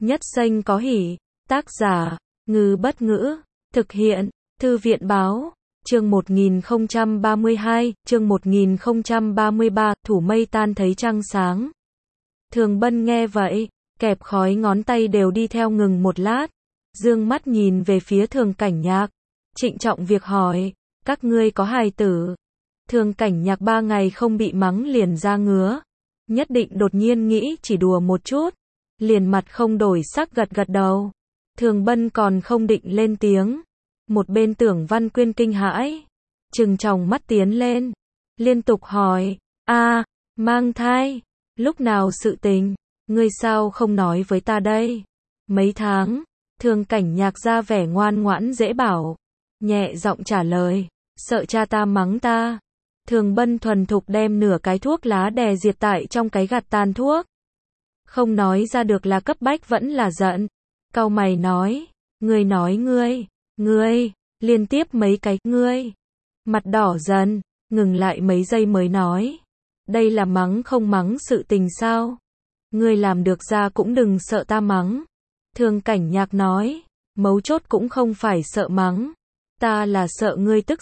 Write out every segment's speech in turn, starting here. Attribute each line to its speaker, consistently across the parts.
Speaker 1: Nhất xanh có hỉ. Tác giả, Ngư Bất Ngữ. Thực hiện, Thư viện Báo. Chương 1032, chương 1033, thủ mây tan thấy trăng sáng. Thường Bân nghe vậy, kẹp khói ngón tay đều đi theo ngừng một lát, dương mắt nhìn về phía Thường Cảnh Nhạc, trịnh trọng việc hỏi, các ngươi có hài tử? Thường Cảnh Nhạc 3 ngày không bị mắng liền ra ngứa, nhất định đột nhiên nghĩ chỉ đùa một chút, liền mặt không đổi sắc gật gật đầu. Thường Bân còn không định lên tiếng, một bên Tưởng Văn Quyên kinh hãi, trừng tròng mắt tiến lên, liên tục hỏi, mang thai, lúc nào sự tình, ngươi sao không nói với ta đây? Mấy tháng, Thường Cảnh Nhạc ra vẻ ngoan ngoãn dễ bảo, nhẹ giọng trả lời, sợ cha ta mắng ta. Thường Bân thuần thục đem nửa cái thuốc lá đè diệt tại trong cái gạt tàn thuốc. Không nói ra được là cấp bách vẫn là giận. Cau mày nói, nói ngươi, liên tiếp mấy cái, ngươi. Mặt đỏ dần, ngừng lại mấy giây mới nói. Đây là mắng không mắng sự tình sao? Ngươi làm được ra cũng đừng sợ ta mắng. Thường Cảnh Nhạc nói, mấu chốt cũng không phải sợ mắng. Ta là sợ ngươi tức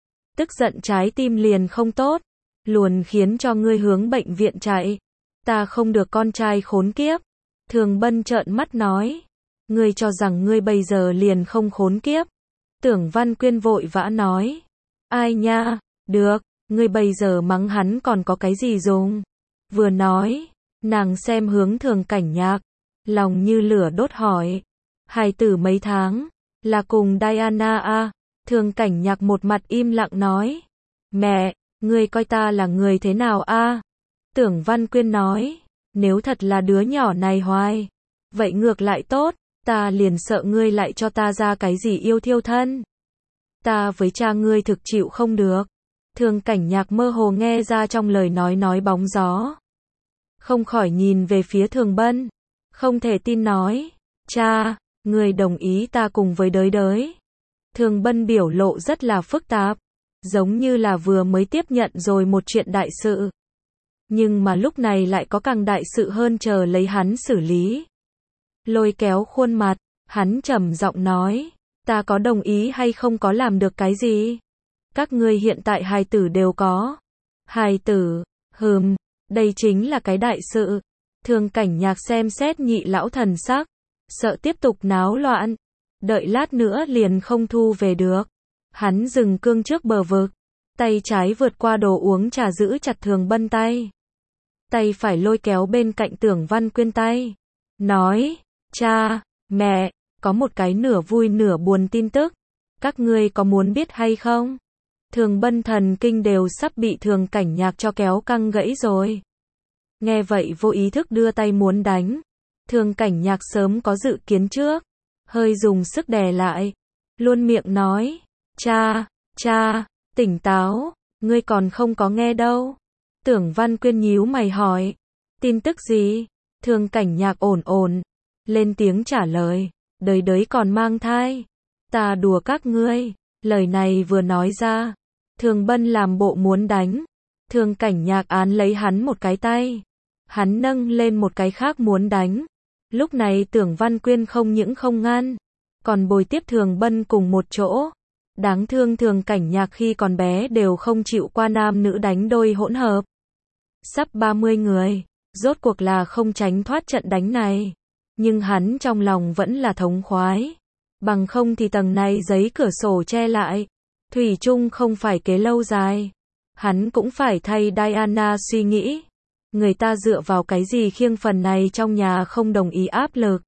Speaker 1: giận trái tim liền không tốt, luôn khiến cho ngươi hướng bệnh viện chạy. Ta không được con trai khốn kiếp. Thường Bân trợn mắt nói, ngươi cho rằng ngươi bây giờ liền không khốn kiếp. Tưởng Văn Quyên vội vã nói, ai nha, được, ngươi bây giờ mắng hắn còn có cái gì dùng. Vừa nói, nàng xem hướng Thường Cảnh Nhạc, lòng như lửa đốt hỏi, hài tử mấy tháng, là cùng Diana à? Thường Cảnh Nhạc một mặt im lặng nói, mẹ, ngươi coi ta là người thế nào a? Tưởng Văn Quyên nói, nếu thật là đứa nhỏ này hoài, vậy ngược lại tốt, ta liền sợ ngươi lại cho ta ra cái gì yêu thiêu thân. Ta với cha ngươi thực chịu không được. Thường Cảnh Nhạc mơ hồ nghe ra trong lời nói bóng gió. Không khỏi nhìn về phía Thường Bân, không thể tin nói, cha, ngươi đồng ý ta cùng với đới. Thường Bân biểu lộ rất là phức tạp, giống như là vừa mới tiếp nhận rồi một chuyện đại sự. Nhưng mà lúc này lại có càng đại sự hơn chờ lấy hắn xử lý. Lôi kéo khuôn mặt, hắn trầm giọng nói, ta có đồng ý hay không có làm được cái gì? Các ngươi hiện tại hài tử đều có. Hài tử, đây chính là cái đại sự. Thường Cảnh Nhạc xem xét nhị lão thần sắc, sợ tiếp tục náo loạn, đợi lát nữa liền không thu về được. Hắn dừng cương trước bờ vực, tay trái vượt qua đồ uống trà giữ chặt Thường Bân tay. Tay phải lôi kéo bên cạnh Tưởng Văn Quyên tay, nói, cha, mẹ, có một cái nửa vui nửa buồn tin tức, các ngươi có muốn biết hay không? Thường Bân thần kinh đều sắp bị Thường Cảnh Nhạc cho kéo căng gãy rồi. Nghe vậy vô ý thức đưa tay muốn đánh. Thường Cảnh Nhạc sớm có dự kiến trước, hơi dùng sức đè lại, luôn miệng nói, cha, tỉnh táo, ngươi còn không có nghe đâu. Tưởng Văn Quyên nhíu mày hỏi, tin tức gì? Thường Cảnh Nhạc ổn, lên tiếng trả lời, đới còn mang thai. Ta đùa các ngươi. Lời này vừa nói ra, Thường Bân làm bộ muốn đánh. Thường Cảnh Nhạc án lấy hắn một cái tay, hắn nâng lên một cái khác muốn đánh. Lúc này Tưởng Văn Quyên không những không ngăn, còn bồi tiếp Thường Bân cùng một chỗ. Đáng thương Thường Cảnh Nhạc khi còn bé đều không chịu qua nam nữ đánh đôi hỗn hợp. Sắp 30 người, rốt cuộc là không tránh thoát trận đánh này. Nhưng hắn trong lòng vẫn là thống khoái. Bằng không thì tầng này giấy cửa sổ che lại, thủy chung không phải kế lâu dài. Hắn cũng phải thay Diana suy nghĩ. Người ta dựa vào cái gì khiêng phần này trong nhà không đồng ý áp lực.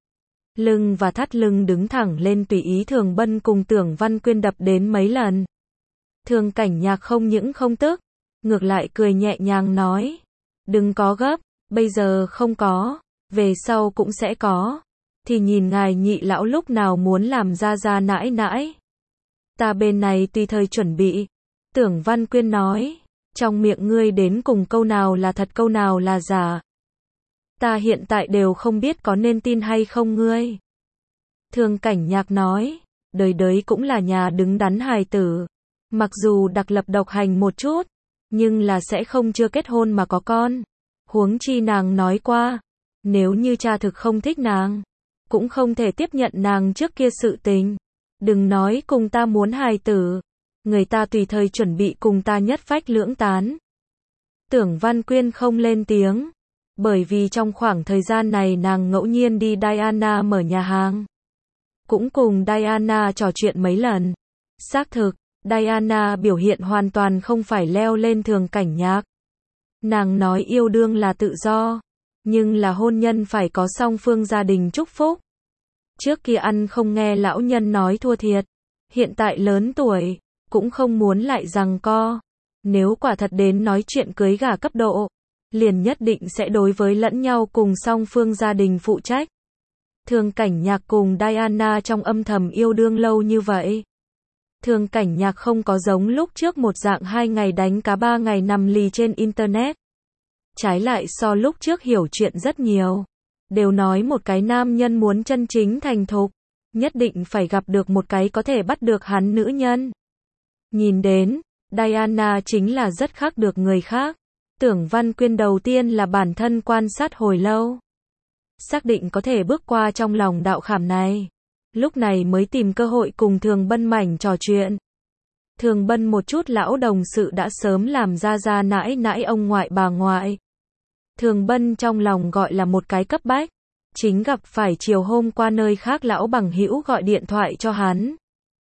Speaker 1: Lưng và thắt lưng đứng thẳng lên tùy ý Thường Bân cùng Tưởng Văn Quyên đập đến mấy lần. Thường Cảnh Nhạc không những không tức, ngược lại cười nhẹ nhàng nói, đừng có gấp, bây giờ không có, về sau cũng sẽ có. Thì nhìn ngài nhị lão lúc nào muốn làm ra nãi. Ta bên này tùy thời chuẩn bị. Tưởng Văn Quyên nói, trong miệng ngươi đến cùng câu nào là thật câu nào là giả. Ta hiện tại đều không biết có nên tin hay không ngươi. Thường Cảnh Nhạc nói, đới cũng là nhà đứng đắn hài tử. Mặc dù đặc lập độc hành một chút, nhưng là sẽ không chưa kết hôn mà có con. Huống chi nàng nói qua, Nếu như cha thực không thích nàng, cũng không thể tiếp nhận nàng trước kia sự tình. Đừng nói cùng ta muốn hài tử, người ta tùy thời chuẩn bị cùng ta nhất phách lưỡng tán. Tưởng Văn Quyên không lên tiếng, bởi vì trong khoảng thời gian này nàng ngẫu nhiên đi Diana mở nhà hàng. Cũng cùng Diana trò chuyện mấy lần. Xác thực, Diana biểu hiện hoàn toàn không phải leo lên Thường Cảnh Nhạc. Nàng nói yêu đương là tự do, nhưng là hôn nhân phải có song phương gia đình chúc phúc. Trước kia ăn không nghe lão nhân nói thua thiệt, hiện tại lớn tuổi, cũng không muốn lại giằng co. Nếu quả thật đến nói chuyện cưới gả cấp độ, liền nhất định sẽ đối với lẫn nhau cùng song phương gia đình phụ trách. Thường Cảnh Nhạc cùng Diana trong âm thầm yêu đương lâu như vậy. Thường Cảnh Nhạc không có giống lúc trước một dạng 2 ngày đánh cá 3 ngày nằm lì trên internet. Trái lại so lúc trước hiểu chuyện rất nhiều. Đều nói một cái nam nhân muốn chân chính thành thục, nhất định phải gặp được một cái có thể bắt được hắn nữ nhân. Nhìn đến, Diana chính là rất khác được người khác. Tưởng Văn Quyên đầu tiên là bản thân quan sát hồi lâu. Xác định có thể bước qua trong lòng đạo khảm này. Lúc này mới tìm cơ hội cùng Thường Bân mảnh trò chuyện. Thường Bân một chút lão đồng sự đã sớm làm ra nãi nãi ông ngoại bà ngoại. Thường Bân trong lòng gọi là một cái cấp bách. Chính gặp phải chiều hôm qua nơi khác lão bằng hữu gọi điện thoại cho hắn.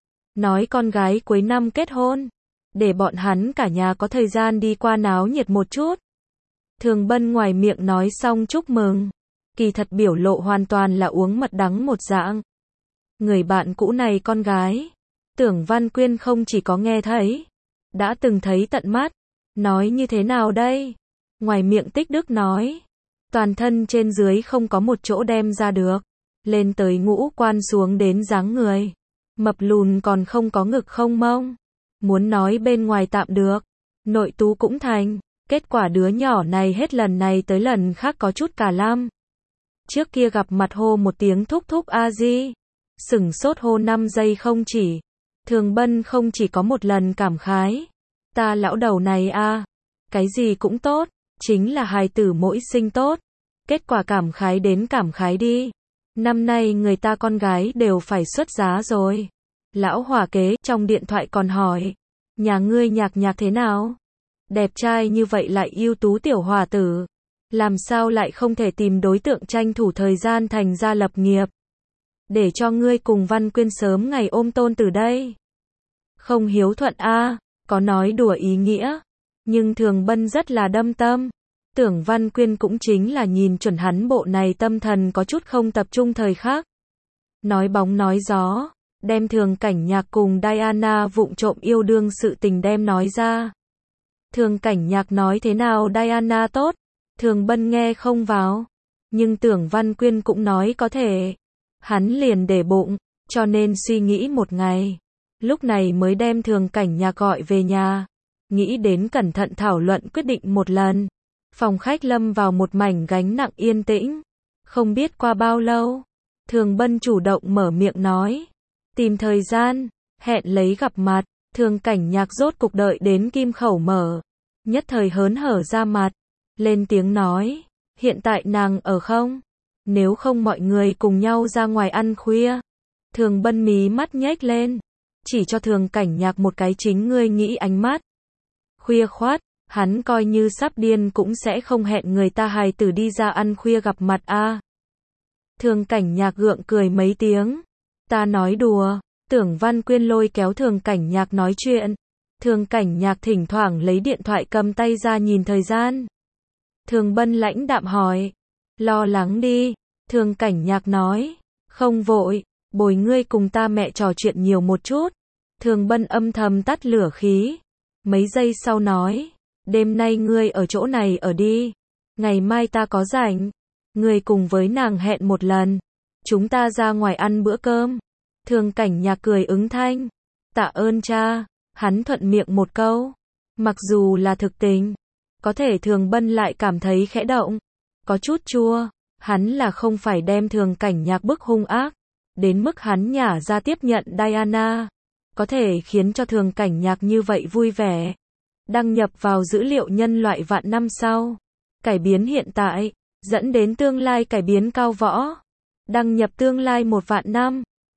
Speaker 1: Nói con gái cuối năm kết hôn. Để bọn hắn cả nhà có thời gian đi qua náo nhiệt một chút. Thường Bân ngoài miệng nói xong chúc mừng. Kỳ thật biểu lộ hoàn toàn là uống mật đắng một dạng. Người bạn cũ này con gái. Tưởng Văn Quyên không chỉ có nghe thấy, đã từng thấy tận mắt. Nói như thế nào đây? Ngoài miệng tích đức nói. Toàn thân trên dưới không có một chỗ đem ra được. Lên tới ngũ quan xuống đến dáng người. Mập lùn còn không có ngực không mông. Muốn nói bên ngoài tạm được. Nội tú cũng thành. Kết quả đứa nhỏ này hết lần này tới lần khác có chút cả lăm. Trước kia gặp mặt hô một tiếng thúc thúc a di. Sửng sốt hô 5 giây không chỉ. Thường Bân không chỉ có một lần cảm khái. Ta lão đầu này a, cái gì cũng tốt, chính là hài tử mỗi sinh tốt. Kết quả cảm khái đến cảm khái đi. Năm nay người ta con gái đều phải xuất giá rồi. Lão hỏa kế trong điện thoại còn hỏi. Nhà ngươi Nhạc thế nào? Đẹp trai như vậy lại ưu tú tiểu hòa tử. Làm sao lại không thể tìm đối tượng tranh thủ thời gian thành gia lập nghiệp? Để cho ngươi cùng Văn Quyên sớm ngày ôm tôn từ đây. Không hiếu thuận a, có nói đùa ý nghĩa. Nhưng Thường Bân rất là đâm tâm. Tưởng Văn Quyên cũng chính là nhìn chuẩn hắn bộ này tâm thần có chút không tập trung thời khắc. Nói bóng nói gió, đem Thường Cảnh Nhạc cùng Diana vụng trộm yêu đương sự tình đem nói ra. Thường Cảnh Nhạc nói thế nào Diana tốt, Thường Bân nghe không vào. Nhưng Tưởng Văn Quyên cũng nói có thể. Hắn liền để bụng, cho nên suy nghĩ một ngày. Lúc này mới đem Thường Cảnh Nhạc gọi về nhà. Nghĩ đến cẩn thận thảo luận quyết định một lần. Phòng khách lâm vào một mảnh gánh nặng yên tĩnh. Không biết qua bao lâu, Thường Bân chủ động mở miệng nói. Tìm thời gian, hẹn lấy gặp mặt. Thường Cảnh Nhạc rốt cục đợi đến kim khẩu mở. Nhất thời hớn hở ra mặt. Lên tiếng nói. Hiện tại nàng ở không? Nếu không mọi người cùng nhau ra ngoài ăn khuya. Thường Bân mí mắt nhếch lên. Chỉ cho Thường Cảnh Nhạc một cái chính ngươi nghĩ ánh mắt. Khuya khoát, hắn coi như sắp điên cũng sẽ không hẹn người ta hài tử đi ra ăn khuya gặp mặt a. Thường Cảnh Nhạc gượng cười mấy tiếng. Ta nói đùa. Tưởng Văn Quyên lôi kéo Thường Cảnh Nhạc nói chuyện. Thường Cảnh Nhạc thỉnh thoảng lấy điện thoại cầm tay ra nhìn thời gian. Thường Bân lãnh đạm hỏi. Lo lắng đi. Thường Cảnh Nhạc nói. Không vội, bồi ngươi cùng ta mẹ trò chuyện nhiều một chút. Thường Bân âm thầm tắt lửa khí. Mấy giây sau nói. Đêm nay ngươi ở chỗ này ở đi. Ngày mai ta có rảnh. Ngươi cùng với nàng hẹn một lần. Chúng ta ra ngoài ăn bữa cơm. Thường Cảnh Nhạc cười ứng thanh. Tạ ơn cha. Hắn thuận miệng một câu. Mặc dù là thực tình. Có thể Thường Bân lại cảm thấy khẽ động. Có chút chua. Hắn là không phải đem Thường Cảnh Nhạc bức hung ác. Đến mức hắn nhả ra tiếp nhận Diana. Có thể khiến cho Thường Cảnh Nhạc như vậy vui vẻ. Đăng nhập vào dữ liệu nhân loại vạn năm sau. Cải biến hiện tại. dẫn đến tương lai cải biến cao võ. Đăng nhập tương lai 1 vạn năm.